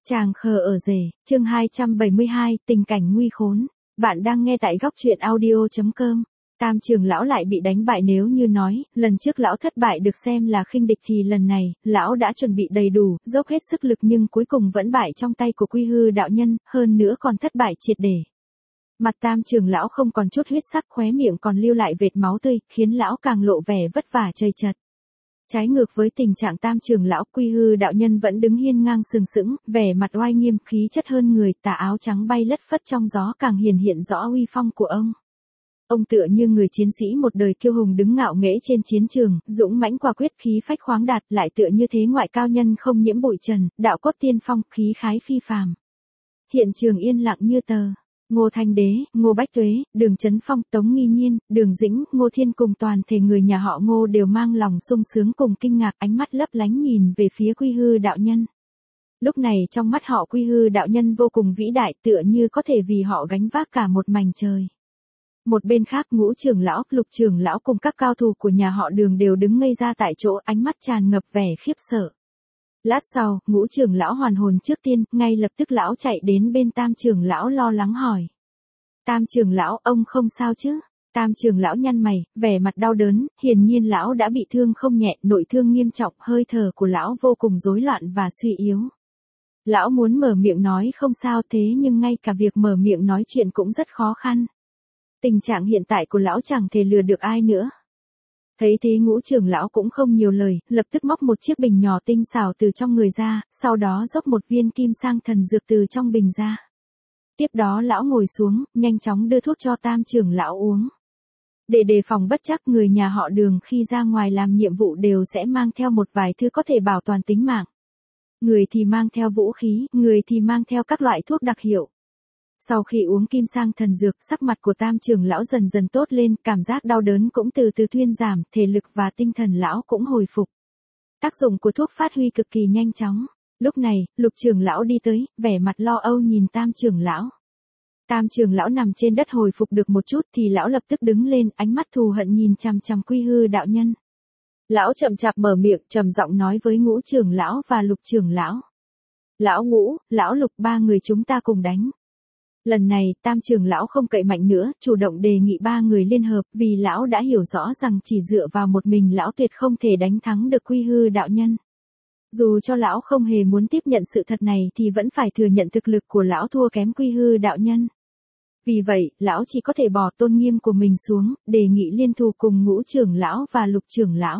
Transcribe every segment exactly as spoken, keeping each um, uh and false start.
Chàng khờ ở rể, chương hai trăm bảy mươi hai, tình cảnh nguy khốn. Bạn đang nghe tại góc truyện audio chấm com. Tam trưởng lão lại bị đánh bại, nếu như nói, lần trước lão thất bại được xem là khinh địch thì lần này, lão đã chuẩn bị đầy đủ, dốc hết sức lực nhưng cuối cùng vẫn bại trong tay của Quy Hư đạo nhân, hơn nữa còn thất bại triệt để. Mặt tam trưởng lão không còn chút huyết sắc, khóe miệng còn lưu lại vệt máu tươi, khiến lão càng lộ vẻ vất vả chầy chật. Trái ngược với tình trạng tam trưởng lão, Quy Hư đạo nhân vẫn đứng hiên ngang sừng sững, vẻ mặt oai nghiêm, khí chất hơn người, tà áo trắng bay lất phất trong gió càng hiển hiện rõ uy phong của ông. Ông tựa như người chiến sĩ một đời kiêu hùng đứng ngạo nghễ trên chiến trường, dũng mãnh quả quyết, khí phách khoáng đạt, lại tựa như thế ngoại cao nhân không nhiễm bụi trần, đạo cốt tiên phong, khí khái phi phàm. Hiện trường yên lặng như tờ. Ngô Thanh Đế, Ngô Bách Tuế, Đường Chấn Phong, Tống Nghi Nhiên, Đường Dĩnh, Ngô Thiên cùng toàn thể người nhà họ Ngô đều mang lòng sung sướng cùng kinh ngạc, ánh mắt lấp lánh nhìn về phía Quy Hư đạo nhân. Lúc này trong mắt họ Quy Hư đạo nhân vô cùng vĩ đại, tựa như có thể vì họ gánh vác cả một mảnh trời. Một bên khác, Ngũ trưởng lão, Lục trưởng lão cùng các cao thủ của nhà họ Đường đều đứng ngây ra tại chỗ, ánh mắt tràn ngập vẻ khiếp sợ. Lát sau, Ngũ trưởng lão hoàn hồn trước tiên, ngay lập tức lão chạy đến bên tam trưởng lão lo lắng hỏi. Tam trưởng lão, ông không sao chứ? Tam trưởng lão nhăn mày, vẻ mặt đau đớn, hiển nhiên lão đã bị thương không nhẹ, nội thương nghiêm trọng, hơi thở của lão vô cùng rối loạn và suy yếu. Lão muốn mở miệng nói không sao, thế nhưng ngay cả việc mở miệng nói chuyện cũng rất khó khăn. Tình trạng hiện tại của lão chẳng thể lừa được ai nữa. Thấy thế Ngũ trưởng lão cũng không nhiều lời, lập tức móc một chiếc bình nhỏ tinh xảo từ trong người ra, sau đó dốc một viên kim sang thần dược từ trong bình ra. Tiếp đó lão ngồi xuống, nhanh chóng đưa thuốc cho tam trưởng lão uống. Để đề phòng bất trắc, người nhà họ Đường khi ra ngoài làm nhiệm vụ đều sẽ mang theo một vài thứ có thể bảo toàn tính mạng. Người thì mang theo vũ khí, người thì mang theo các loại thuốc đặc hiệu. Sau khi uống kim sang thần dược, sắc mặt của tam trưởng lão dần dần tốt lên, cảm giác đau đớn cũng từ từ thuyên giảm, thể lực và tinh thần lão cũng hồi phục. Tác dụng của thuốc phát huy cực kỳ nhanh chóng. Lúc này, Lục trưởng lão đi tới, vẻ mặt lo âu nhìn tam trưởng lão. Tam trưởng lão nằm trên đất hồi phục được một chút thì lão lập tức đứng lên, ánh mắt thù hận nhìn chằm chằm Quy Hư đạo nhân. Lão chậm chạp mở miệng, trầm giọng nói với Ngũ trưởng lão và Lục trưởng lão. Lão Ngũ, lão Lục, ba người chúng ta cùng đánh. Lần này, tam trưởng lão không cậy mạnh nữa, chủ động đề nghị ba người liên hợp, vì lão đã hiểu rõ rằng chỉ dựa vào một mình lão tuyệt không thể đánh thắng được Quy Hư đạo nhân. Dù cho lão không hề muốn tiếp nhận sự thật này thì vẫn phải thừa nhận thực lực của lão thua kém Quy Hư đạo nhân. Vì vậy, lão chỉ có thể bỏ tôn nghiêm của mình xuống, đề nghị liên thủ cùng Ngũ trưởng lão và Lục trưởng lão.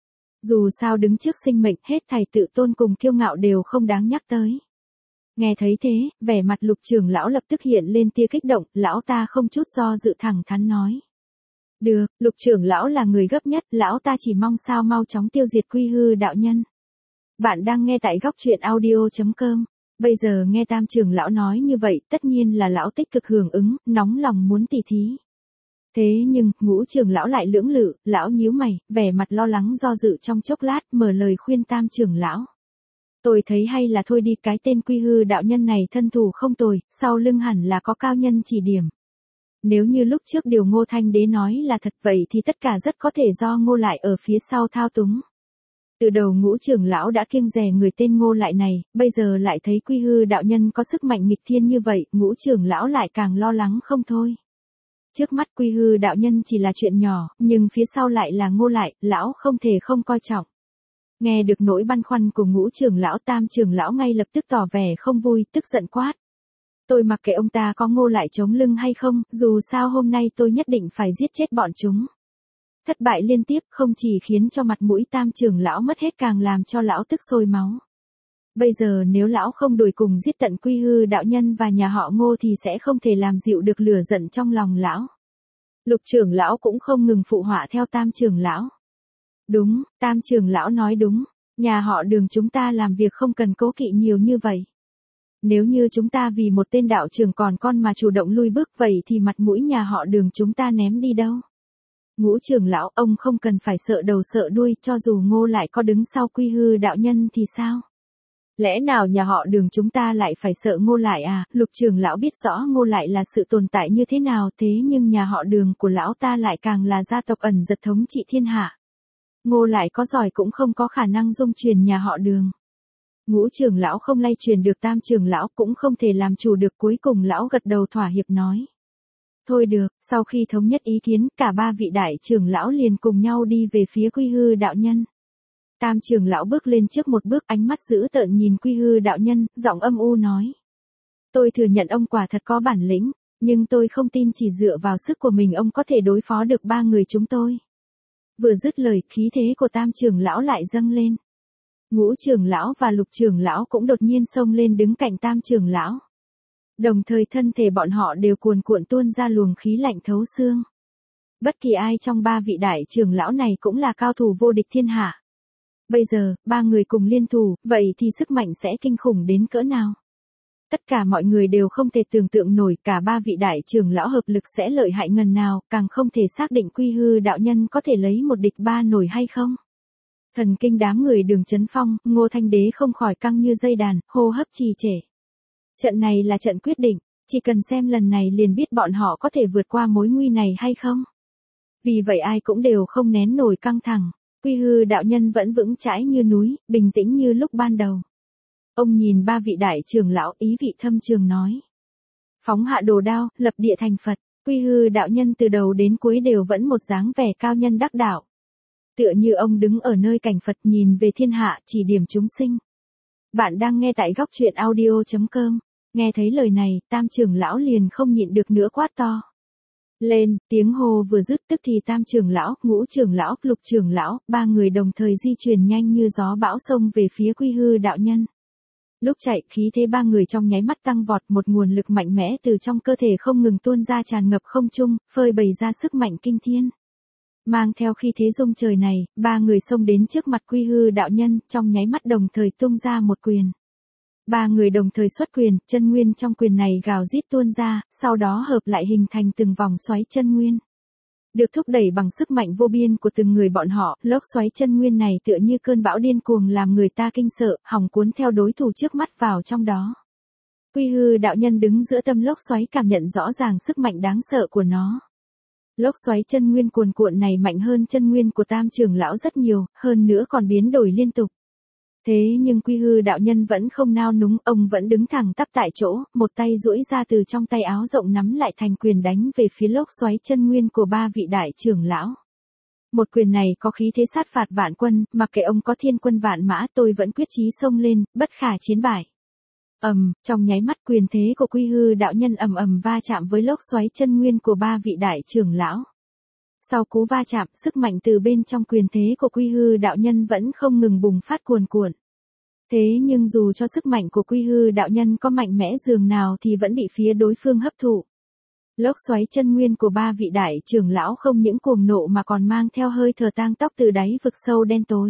Dù sao đứng trước sinh mệnh, hết thảy tự tôn cùng kiêu ngạo đều không đáng nhắc tới. Nghe thấy thế, vẻ mặt Lục trưởng lão lập tức hiện lên tia kích động, lão ta không chút do dự thẳng thắn nói. Được, Lục trưởng lão là người gấp nhất, lão ta chỉ mong sao mau chóng tiêu diệt Quy Hư đạo nhân. Bạn đang nghe tại góc truyện audio chấm com. Bây giờ nghe tam trưởng lão nói như vậy, tất nhiên là lão tích cực hưởng ứng, nóng lòng muốn tỉ thí. Thế nhưng, Ngũ trưởng lão lại lưỡng lự, lão nhíu mày, vẻ mặt lo lắng do dự trong chốc lát, mở lời khuyên tam trưởng lão. Tôi thấy hay là thôi đi, cái tên Quy Hư đạo nhân này thân thủ không tồi, sau lưng hẳn là có cao nhân chỉ điểm. Nếu như lúc trước điều Ngô Thanh Đế nói là thật vậy thì tất cả rất có thể do Ngô Lại ở phía sau thao túng. Từ đầu Ngũ trưởng lão đã kiêng dè người tên Ngô Lại này, bây giờ lại thấy Quy Hư đạo nhân có sức mạnh nghịch thiên như vậy, Ngũ trưởng lão lại càng lo lắng không thôi. Trước mắt Quy Hư đạo nhân chỉ là chuyện nhỏ, nhưng phía sau lại là Ngô Lại, lão không thể không coi trọng. Nghe được nỗi băn khoăn của Ngũ trưởng lão, tam trưởng lão ngay lập tức tỏ vẻ không vui, tức giận quát. Tôi mặc kệ ông ta có Ngô Lại chống lưng hay không, dù sao hôm nay tôi nhất định phải giết chết bọn chúng. Thất bại liên tiếp không chỉ khiến cho mặt mũi tam trưởng lão mất hết càng làm cho lão tức sôi máu. Bây giờ nếu lão không đuổi cùng giết tận Quy Hư đạo nhân và nhà họ Ngô thì sẽ không thể làm dịu được lửa giận trong lòng lão. Lục trưởng lão cũng không ngừng phụ họa theo tam trưởng lão. Đúng, tam trưởng lão nói đúng, nhà họ Đường chúng ta làm việc không cần cố kỵ nhiều như vậy. Nếu như chúng ta vì một tên đạo trưởng còn con mà chủ động lui bước vậy thì mặt mũi nhà họ Đường chúng ta ném đi đâu. Ngũ trưởng lão, ông không cần phải sợ đầu sợ đuôi, cho dù Ngô Lại có đứng sau Quy Hư đạo nhân thì sao? Lẽ nào nhà họ Đường chúng ta lại phải sợ Ngô Lại à? Lục trưởng lão biết rõ Ngô Lại là sự tồn tại như thế nào, thế nhưng nhà họ Đường của lão ta lại càng là gia tộc ẩn giật thống trị thiên hạ. Ngô Lại có giỏi cũng không có khả năng dung truyền nhà họ Đường. Ngũ trưởng lão không lay truyền được tam trưởng lão cũng không thể làm chủ được, cuối cùng lão gật đầu thỏa hiệp nói. Thôi được, sau khi thống nhất ý kiến, cả ba vị đại trưởng lão liền cùng nhau đi về phía Quy Hư đạo nhân. Tam trưởng lão bước lên trước một bước, ánh mắt dữ tợn nhìn Quy Hư đạo nhân, giọng âm u nói. Tôi thừa nhận ông quả thật có bản lĩnh, nhưng tôi không tin chỉ dựa vào sức của mình ông có thể đối phó được ba người chúng tôi. Vừa dứt lời, khí thế của tam trưởng lão lại dâng lên. Ngũ trưởng lão và lục trưởng lão cũng đột nhiên xông lên đứng cạnh tam trưởng lão. Đồng thời thân thể bọn họ đều cuồn cuộn tuôn ra luồng khí lạnh thấu xương. Bất kỳ ai trong ba vị đại trưởng lão này cũng là cao thủ vô địch thiên hạ. Bây giờ, ba người cùng liên thủ, vậy thì sức mạnh sẽ kinh khủng đến cỡ nào? Tất cả mọi người đều không thể tưởng tượng nổi cả ba vị đại trưởng lão hợp lực sẽ lợi hại ngần nào, càng không thể xác định Quy Hư đạo nhân có thể lấy một địch ba nổi hay không. Thần kinh đám người Đường Chấn Phong, Ngô Thanh Đế không khỏi căng như dây đàn, hô hấp trì trệ. Trận này là trận quyết định, chỉ cần xem lần này liền biết bọn họ có thể vượt qua mối nguy này hay không. Vì vậy ai cũng đều không nén nổi căng thẳng, Quy Hư đạo nhân vẫn vững chãi như núi, bình tĩnh như lúc ban đầu. Ông nhìn ba vị đại trưởng lão, ý vị thâm trường nói. Phóng hạ đồ đao, lập địa thành Phật. Quy Hư đạo nhân từ đầu đến cuối đều vẫn một dáng vẻ cao nhân đắc đạo. Tựa như ông đứng ở nơi cảnh Phật nhìn về thiên hạ, chỉ điểm chúng sinh. Bạn đang nghe tại góc truyện audio chấm com. Nghe thấy lời này, tam trưởng lão liền không nhịn được nữa quát to. Lên, tiếng hô vừa dứt tức thì tam trưởng lão, ngũ trưởng lão, lục trưởng lão, ba người đồng thời di chuyển nhanh như gió bão xông về phía Quy Hư đạo nhân. Lúc chạy, khí thế ba người trong nháy mắt tăng vọt, một nguồn lực mạnh mẽ từ trong cơ thể không ngừng tuôn ra tràn ngập không trung, phơi bày ra sức mạnh kinh thiên. Mang theo khí thế rung trời này, ba người xông đến trước mặt Quy Hư đạo nhân, trong nháy mắt đồng thời tung ra một quyền. Ba người đồng thời xuất quyền, chân nguyên trong quyền này gào rít tuôn ra, sau đó hợp lại hình thành từng vòng xoáy chân nguyên. Được thúc đẩy bằng sức mạnh vô biên của từng người bọn họ, lốc xoáy chân nguyên này tựa như cơn bão điên cuồng làm người ta kinh sợ, hòng cuốn theo đối thủ trước mắt vào trong đó. Quy Hư đạo nhân đứng giữa tâm lốc xoáy cảm nhận rõ ràng sức mạnh đáng sợ của nó. Lốc xoáy chân nguyên cuồn cuộn này mạnh hơn chân nguyên của tam trưởng lão rất nhiều, hơn nữa còn biến đổi liên tục. Thế nhưng Quy Hư đạo nhân vẫn không nao núng, ông vẫn đứng thẳng tắp tại chỗ, một tay duỗi ra từ trong tay áo rộng nắm lại thành quyền đánh về phía lốc xoáy chân nguyên của ba vị đại trưởng lão. Một quyền này có khí thế sát phạt vạn quân, mặc kệ ông có thiên quân vạn mã tôi vẫn quyết chí xông lên, bất khả chiến bại. Ầm, um, trong nháy mắt quyền thế của Quy Hư đạo nhân ầm ầm va chạm với lốc xoáy chân nguyên của ba vị đại trưởng lão. Sau cú va chạm, sức mạnh từ bên trong quyền thế của Quy Hư đạo nhân vẫn không ngừng bùng phát cuồn cuộn. Thế nhưng dù cho sức mạnh của Quy Hư đạo nhân có mạnh mẽ dường nào thì vẫn bị phía đối phương hấp thụ. Lốc xoáy chân nguyên của ba vị đại trưởng lão không những cuồng nộ mà còn mang theo hơi thở tang tóc từ đáy vực sâu đen tối.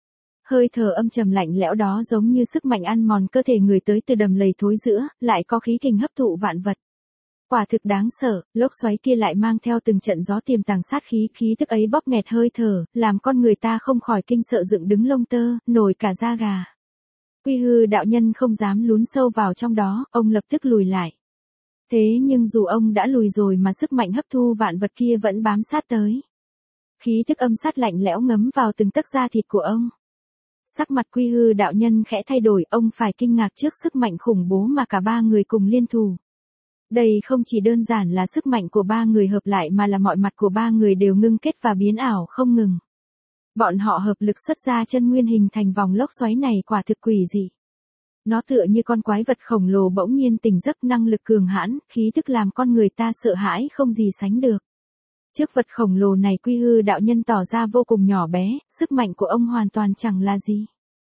Hơi thở âm trầm lạnh lẽo đó giống như sức mạnh ăn mòn cơ thể người tới từ đầm lầy thối rữa, lại có khí kình hấp thụ vạn vật. Quả thực đáng sợ, lốc xoáy kia lại mang theo từng trận gió tiềm tàng sát khí, khí tức ấy bóp nghẹt hơi thở, làm con người ta không khỏi kinh sợ dựng đứng lông tơ, nổi cả da gà. Quy Hư đạo nhân không dám lún sâu vào trong đó, ông lập tức lùi lại. Thế nhưng dù ông đã lùi rồi mà sức mạnh hấp thu vạn vật kia vẫn bám sát tới. Khí tức âm sát lạnh lẽo ngấm vào từng tấc da thịt của ông. Sắc mặt Quy Hư đạo nhân khẽ thay đổi, ông phải kinh ngạc trước sức mạnh khủng bố mà cả ba người cùng liên thủ. Đây không chỉ đơn giản là sức mạnh của ba người hợp lại mà là mọi mặt của ba người đều ngưng kết và biến ảo không ngừng. Bọn họ hợp lực xuất ra chân nguyên hình thành vòng lốc xoáy này quả thực quỷ dị. Nó tựa như con quái vật khổng lồ bỗng nhiên tỉnh giấc, năng lực cường hãn, khí tức làm con người ta sợ hãi không gì sánh được. Trước vật khổng lồ này Quy Hư đạo nhân tỏ ra vô cùng nhỏ bé, sức mạnh của ông hoàn toàn chẳng là gì.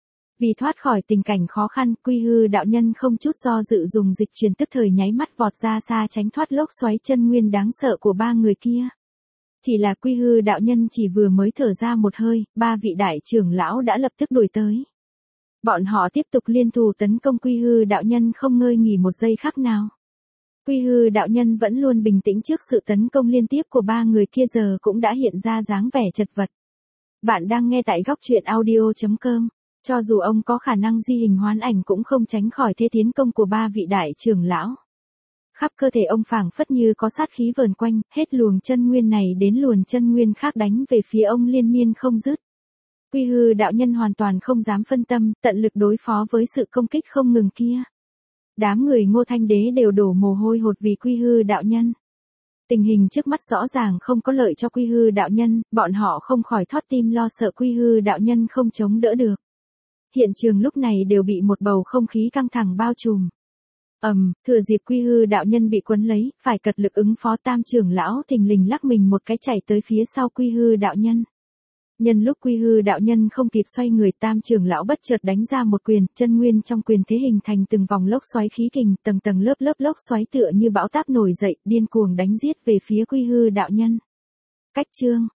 Vì thoát khỏi tình cảnh khó khăn, Quy Hư đạo nhân không chút do dự dùng dịch truyền tức thời nháy mắt vọt ra xa tránh thoát lốc xoáy chân nguyên đáng sợ của ba người kia. Chỉ là Quy Hư đạo nhân chỉ vừa mới thở ra một hơi, ba vị đại trưởng lão đã lập tức đuổi tới. Bọn họ tiếp tục liên thủ tấn công Quy Hư đạo nhân không ngơi nghỉ một giây khắc nào. Quy Hư đạo nhân vẫn luôn bình tĩnh trước sự tấn công liên tiếp của ba người kia giờ cũng đã hiện ra dáng vẻ chật vật. Bạn đang nghe tại góc truyện audio chấm com. Cho dù ông có khả năng di hình hoán ảnh cũng không tránh khỏi thế tiến công của ba vị đại trưởng lão. Khắp cơ thể ông phảng phất như có sát khí vờn quanh, hết luồng chân nguyên này đến luồng chân nguyên khác đánh về phía ông liên miên không dứt. Quy Hư đạo nhân hoàn toàn không dám phân tâm, tận lực đối phó với sự công kích không ngừng kia. Đám người Ngô Thanh Đế đều đổ mồ hôi hột vì Quy Hư đạo nhân. Tình hình trước mắt rõ ràng không có lợi cho Quy Hư đạo nhân, bọn họ không khỏi thót tim lo sợ Quy Hư đạo nhân không chống đỡ được. Hiện trường lúc này đều bị một bầu không khí căng thẳng bao trùm. Ầm, um, thừa dịp Quy Hư đạo nhân bị quấn lấy, phải cật lực ứng phó Tam trưởng lão thình lình lắc mình một cái chạy tới phía sau Quy Hư đạo nhân. Nhân lúc Quy Hư đạo nhân không kịp xoay người, Tam trưởng lão bất chợt đánh ra một quyền, chân nguyên trong quyền thế hình thành từng vòng lốc xoáy khí kình, tầng tầng lớp lớp lốc xoáy tựa như bão táp nổi dậy, điên cuồng đánh giết về phía Quy Hư đạo nhân. Cách chương